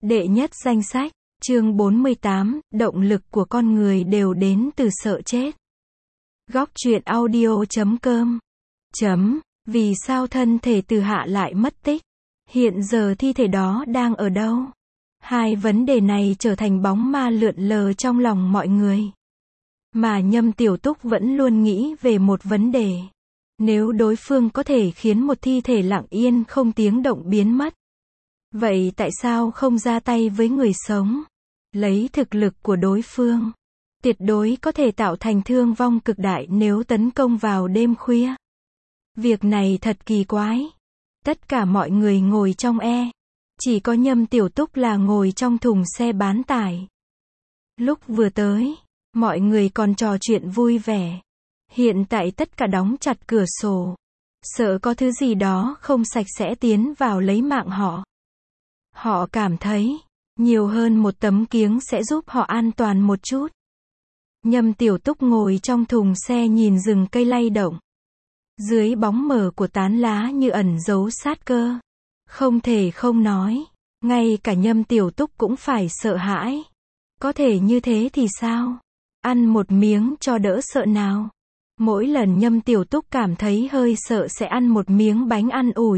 Đệ nhất danh sách, chương 48, động lực của con người đều đến từ sợ chết. Góc truyện audio.com. Vì sao thân thể Từ Hạ lại mất tích? Hiện giờ thi thể đó đang ở đâu? Hai vấn đề này trở thành bóng ma lượn lờ trong lòng mọi người. Mà Nhâm Tiểu Túc vẫn luôn nghĩ về một vấn đề. Nếu đối phương có thể khiến một thi thể lặng yên không tiếng động biến mất, vậy tại sao không ra tay với người sống? Lấy thực lực của đối phương, tuyệt đối có thể tạo thành thương vong cực đại nếu tấn công vào đêm khuya. Việc này thật kỳ quái. Tất cả mọi người ngồi trong chỉ có Nhâm Tiểu Túc là ngồi trong thùng xe bán tải. Lúc vừa tới, mọi người còn trò chuyện vui vẻ. Hiện tại tất cả đóng chặt cửa sổ, sợ có thứ gì đó không sạch sẽ tiến vào lấy mạng họ. Họ cảm thấy, nhiều hơn một tấm kiếng sẽ giúp họ an toàn một chút. Nhâm Tiểu Túc ngồi trong thùng xe nhìn rừng cây lay động. Dưới bóng mờ của tán lá như ẩn giấu sát cơ. Không thể không nói, ngay cả Nhâm Tiểu Túc cũng phải sợ hãi. Có thể như thế thì sao? Ăn một miếng cho đỡ sợ nào. Mỗi lần Nhâm Tiểu Túc cảm thấy hơi sợ sẽ ăn một miếng bánh an ủi.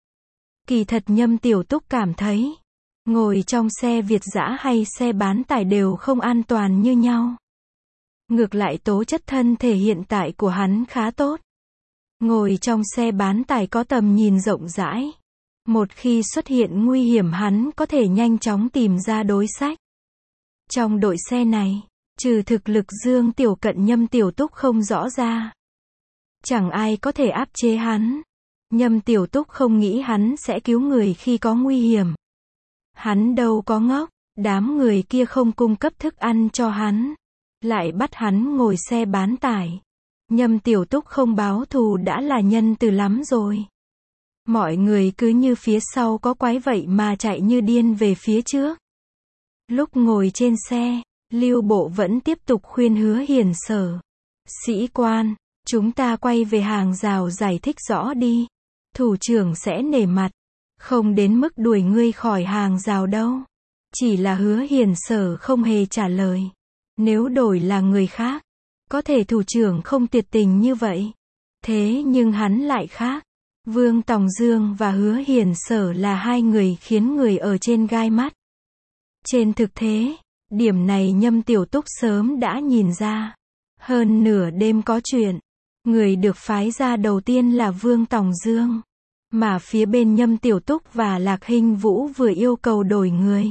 Kỳ thật Nhâm Tiểu Túc cảm thấy, ngồi trong xe Việt dã hay xe bán tải đều không an toàn như nhau. Ngược lại tố chất thân thể hiện tại của hắn khá tốt. Ngồi trong xe bán tải có tầm nhìn rộng rãi. Một khi xuất hiện nguy hiểm hắn có thể nhanh chóng tìm ra đối sách. Trong đội xe này, trừ thực lực Dương Tiểu Cận Nhâm Tiểu Túc không rõ ra, chẳng ai có thể áp chế hắn. Nhâm Tiểu Túc không nghĩ hắn sẽ cứu người khi có nguy hiểm. Hắn đâu có ngốc, đám người kia không cung cấp thức ăn cho hắn, lại bắt hắn ngồi xe bán tải. Nhâm Tiểu Túc không báo thù đã là nhân từ lắm rồi. Mọi người cứ như phía sau có quái vậy mà chạy như điên về phía trước. Lúc ngồi trên xe, Lưu Bộ vẫn tiếp tục khuyên Hứa Hiển Sở. Sĩ quan, chúng ta quay về hàng rào giải thích rõ đi. Thủ trưởng sẽ nể mặt. Không đến mức đuổi ngươi khỏi hàng rào đâu. Chỉ là Hứa Hiển Sở không hề trả lời. Nếu đổi là người khác, có thể thủ trưởng không tuyệt tình như vậy. Thế nhưng hắn lại khác. Vương Tòng Dương và Hứa Hiển Sở là hai người khiến người ở trên gai mắt. Trên thực tế, điểm này Nhâm Tiểu Túc sớm đã nhìn ra. Hơn nửa đêm có chuyện. Người được phái ra đầu tiên là Vương Tòng Dương. Mà phía bên Nhâm Tiểu Túc và Lạc Hinh Vũ vừa yêu cầu đổi người.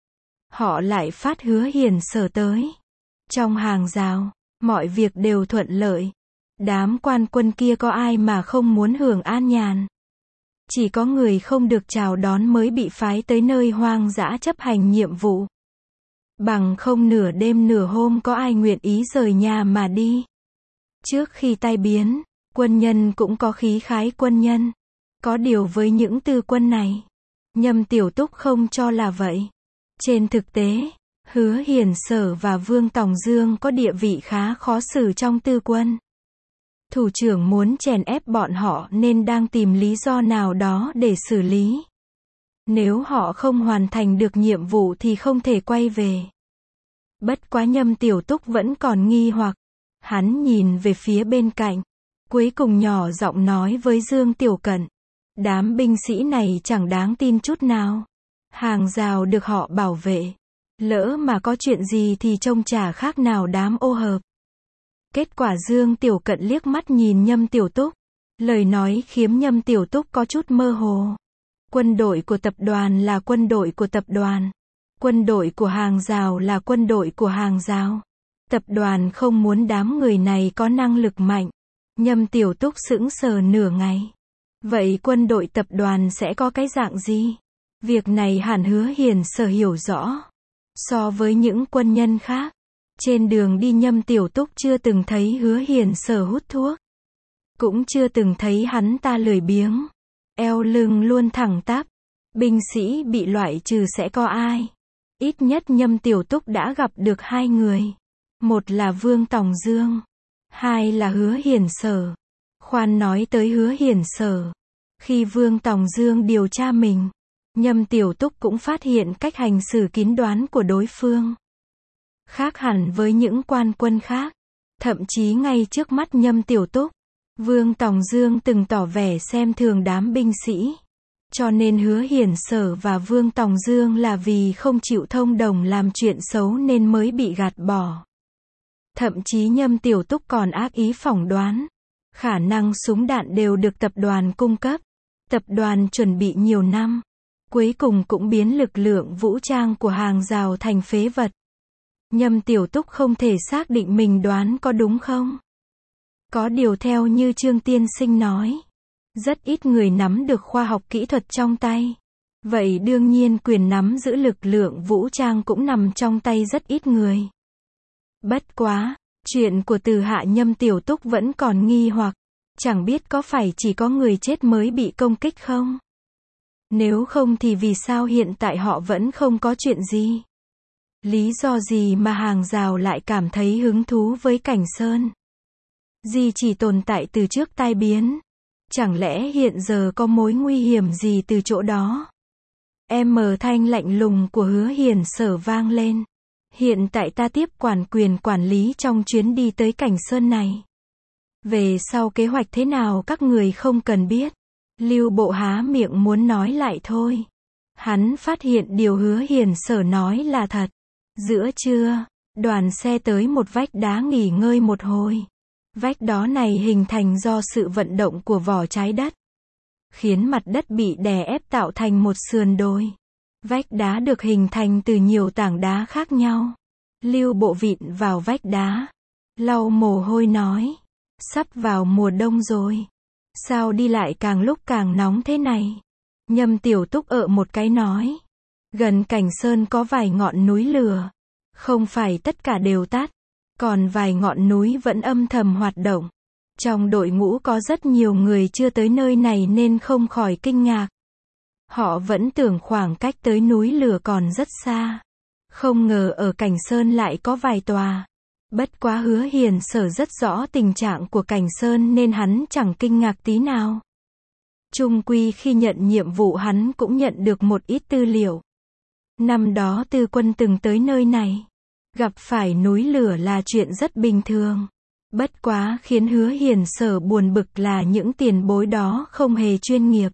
Họ lại phát Hứa Hiển Sở tới. Trong hàng rào, mọi việc đều thuận lợi. Đám quan quân kia có ai mà không muốn hưởng an nhàn. Chỉ có người không được chào đón mới bị phái tới nơi hoang dã chấp hành nhiệm vụ. Bằng không nửa đêm nửa hôm có ai nguyện ý rời nhà mà đi. Trước khi tai biến, quân nhân cũng có khí khái quân nhân. Có điều với những tư quân này, Nhâm Tiểu Túc không cho là vậy. Trên thực tế, Hứa Hiển Sở và Vương Tòng Dương có địa vị khá khó xử trong tư quân. Thủ trưởng muốn chèn ép bọn họ nên đang tìm lý do nào đó để xử lý. Nếu họ không hoàn thành được nhiệm vụ thì không thể quay về. Bất quá Nhâm Tiểu Túc vẫn còn nghi hoặc. Hắn nhìn về phía bên cạnh. Cuối cùng nhỏ giọng nói với Dương Tiểu Cận. Đám binh sĩ này chẳng đáng tin chút nào. Hàng rào được họ bảo vệ. Lỡ mà có chuyện gì thì trông chả khác nào đám ô hợp. Kết quả Dương Tiểu Cận liếc mắt nhìn Nhâm Tiểu Túc. Lời nói khiếm Nhâm Tiểu Túc có chút mơ hồ. Quân đội của tập đoàn là quân đội của tập đoàn. Quân đội của hàng rào là quân đội của hàng rào. Tập đoàn không muốn đám người này có năng lực mạnh. Nhâm Tiểu Túc sững sờ nửa ngày. Vậy quân đội tập đoàn sẽ có cái dạng gì? Việc này hẳn Hứa Hiển Sở hiểu rõ. So với những quân nhân khác, trên đường đi Nhâm Tiểu Túc chưa từng thấy Hứa Hiển Sở hút thuốc. Cũng chưa từng thấy hắn ta lười biếng. Eo lưng luôn thẳng tắp. Binh sĩ bị loại trừ sẽ có ai? Ít nhất Nhâm Tiểu Túc đã gặp được hai người. Một là Vương Tòng Dương. Hai là Hứa Hiển Sở. Khoan nói tới Hứa Hiển Sở. Khi Vương Tòng Dương điều tra mình, Nhâm Tiểu Túc cũng phát hiện cách hành xử kín đoán của đối phương. Khác hẳn với những quan quân khác. Thậm chí ngay trước mắt Nhâm Tiểu Túc, Vương Tòng Dương từng tỏ vẻ xem thường đám binh sĩ. Cho nên Hứa Hiển Sở và Vương Tòng Dương là vì không chịu thông đồng làm chuyện xấu nên mới bị gạt bỏ. Thậm chí Nhâm Tiểu Túc còn ác ý phỏng đoán, khả năng súng đạn đều được tập đoàn cung cấp. Tập đoàn chuẩn bị nhiều năm, cuối cùng cũng biến lực lượng vũ trang của hàng rào thành phế vật. Nhâm Tiểu Túc không thể xác định mình đoán có đúng không? Có điều theo như Trương Tiên Sinh nói, rất ít người nắm được khoa học kỹ thuật trong tay. Vậy đương nhiên quyền nắm giữ lực lượng vũ trang cũng nằm trong tay rất ít người. Bất quá, chuyện của Từ Hạ Nhâm Tiểu Túc vẫn còn nghi hoặc, chẳng biết có phải chỉ có người chết mới bị công kích không? Nếu không thì vì sao hiện tại họ vẫn không có chuyện gì? Lý do gì mà hàng rào lại cảm thấy hứng thú với Cảnh Sơn? Gì chỉ tồn tại từ trước tai biến? Chẳng lẽ hiện giờ có mối nguy hiểm gì từ chỗ đó? Thanh lạnh lùng của Hứa Hiển Sở vang lên. Hiện tại ta tiếp quản quyền quản lý trong chuyến đi tới Cảnh Sơn này. Về sau kế hoạch thế nào các người không cần biết. Lưu Bộ há miệng muốn nói lại thôi. Hắn phát hiện điều Hứa Hiển Sở nói là thật. Giữa trưa, đoàn xe tới một vách đá nghỉ ngơi một hồi. Vách đó này hình thành do sự vận động của vỏ trái đất, khiến mặt đất bị đè ép tạo thành một sườn đồi. Vách đá được hình thành từ nhiều tảng đá khác nhau. Lưu Bộ vịn vào vách đá, lau mồ hôi nói, sắp vào mùa đông rồi. Sao đi lại càng lúc càng nóng thế này? Nhâm Tiểu Túc một cái nói, gần Cảnh Sơn có vài ngọn núi lửa. Không phải tất cả đều tắt, còn vài ngọn núi vẫn âm thầm hoạt động. Trong đội ngũ có rất nhiều người chưa tới nơi này nên không khỏi kinh ngạc. Họ vẫn tưởng khoảng cách tới núi lửa còn rất xa. Không ngờ ở Cảnh Sơn lại có vài tòa. Bất quá Hứa Hiển Sở rất rõ tình trạng của Cảnh Sơn nên hắn chẳng kinh ngạc tí nào. Chung quy khi nhận nhiệm vụ hắn cũng nhận được một ít tư liệu. Năm đó Tư Quân từng tới nơi này. Gặp phải núi lửa là chuyện rất bình thường. Bất quá khiến Hứa Hiển Sở buồn bực là những tiền bối đó không hề chuyên nghiệp.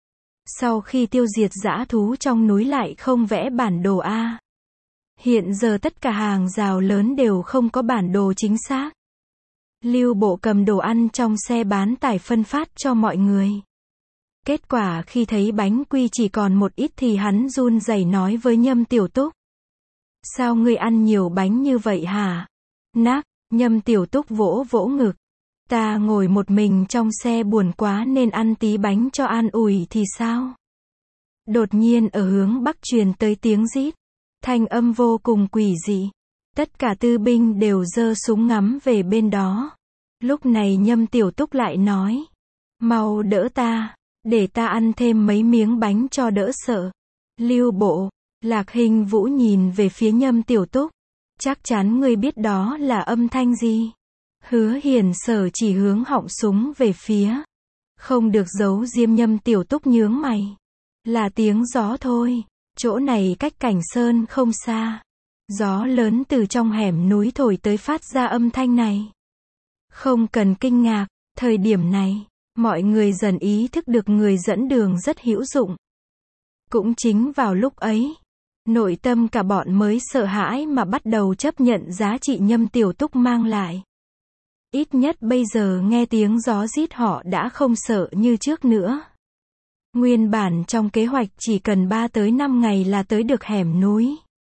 Sau khi tiêu diệt dã thú trong núi lại không vẽ bản đồ A. Hiện giờ tất cả hàng rào lớn đều không có bản đồ chính xác. Lưu Bộ cầm đồ ăn trong xe bán tải phân phát cho mọi người. Kết quả khi thấy bánh quy chỉ còn một ít thì hắn run rẩy nói với Nhâm Tiểu Túc. Sao ngươi ăn nhiều bánh như vậy hả? Nác, Nhâm Tiểu Túc vỗ vỗ ngực. Ta ngồi một mình trong xe buồn quá nên ăn tí bánh cho an ủi thì sao? Đột nhiên ở hướng bắc truyền tới tiếng rít. Thanh âm vô cùng quỷ dị. Tất cả tư binh đều giơ súng ngắm về bên đó. Lúc này Nhâm Tiểu Túc lại nói. Mau đỡ ta, để ta ăn thêm mấy miếng bánh cho đỡ sợ. Lưu Bộ, Lạc Hình Vũ nhìn về phía Nhâm Tiểu Túc. Chắc chắn ngươi biết đó là âm thanh gì? Hứa Hiển Sở chỉ hướng họng súng về phía. Không được giấu diêm. Nhâm Tiểu Túc nhướng mày. Là tiếng gió thôi. Chỗ này cách Cảnh Sơn không xa. Gió lớn từ trong hẻm núi thổi tới phát ra âm thanh này. Không cần kinh ngạc, thời điểm này, mọi người dần ý thức được người dẫn đường rất hữu dụng. Cũng chính vào lúc ấy, nội tâm cả bọn mới sợ hãi mà bắt đầu chấp nhận giá trị Nhâm Tiểu Túc mang lại. Ít nhất bây giờ nghe tiếng gió rít họ đã không sợ như trước nữa. Nguyên bản trong kế hoạch chỉ cần 3 tới 5 ngày là tới được hẻm núi.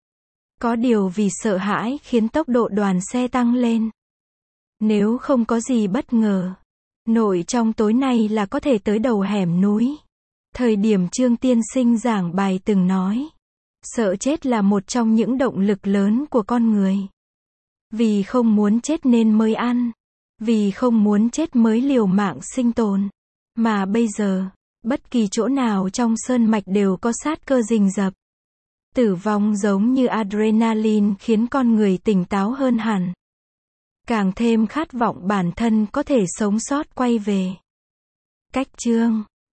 Có điều vì sợ hãi khiến tốc độ đoàn xe tăng lên. Nếu không có gì bất ngờ, nội trong tối nay là có thể tới đầu hẻm núi. Thời điểm Trương Tiên Sinh giảng bài từng nói, sợ chết là một trong những động lực lớn của con người. Vì không muốn chết nên mới ăn. Vì không muốn chết mới liều mạng sinh tồn. Mà bây giờ, bất kỳ chỗ nào trong sơn mạch đều có sát cơ rình rập. Tử vong giống như adrenaline khiến con người tỉnh táo hơn hẳn. Càng thêm khát vọng bản thân có thể sống sót quay về. Cách chương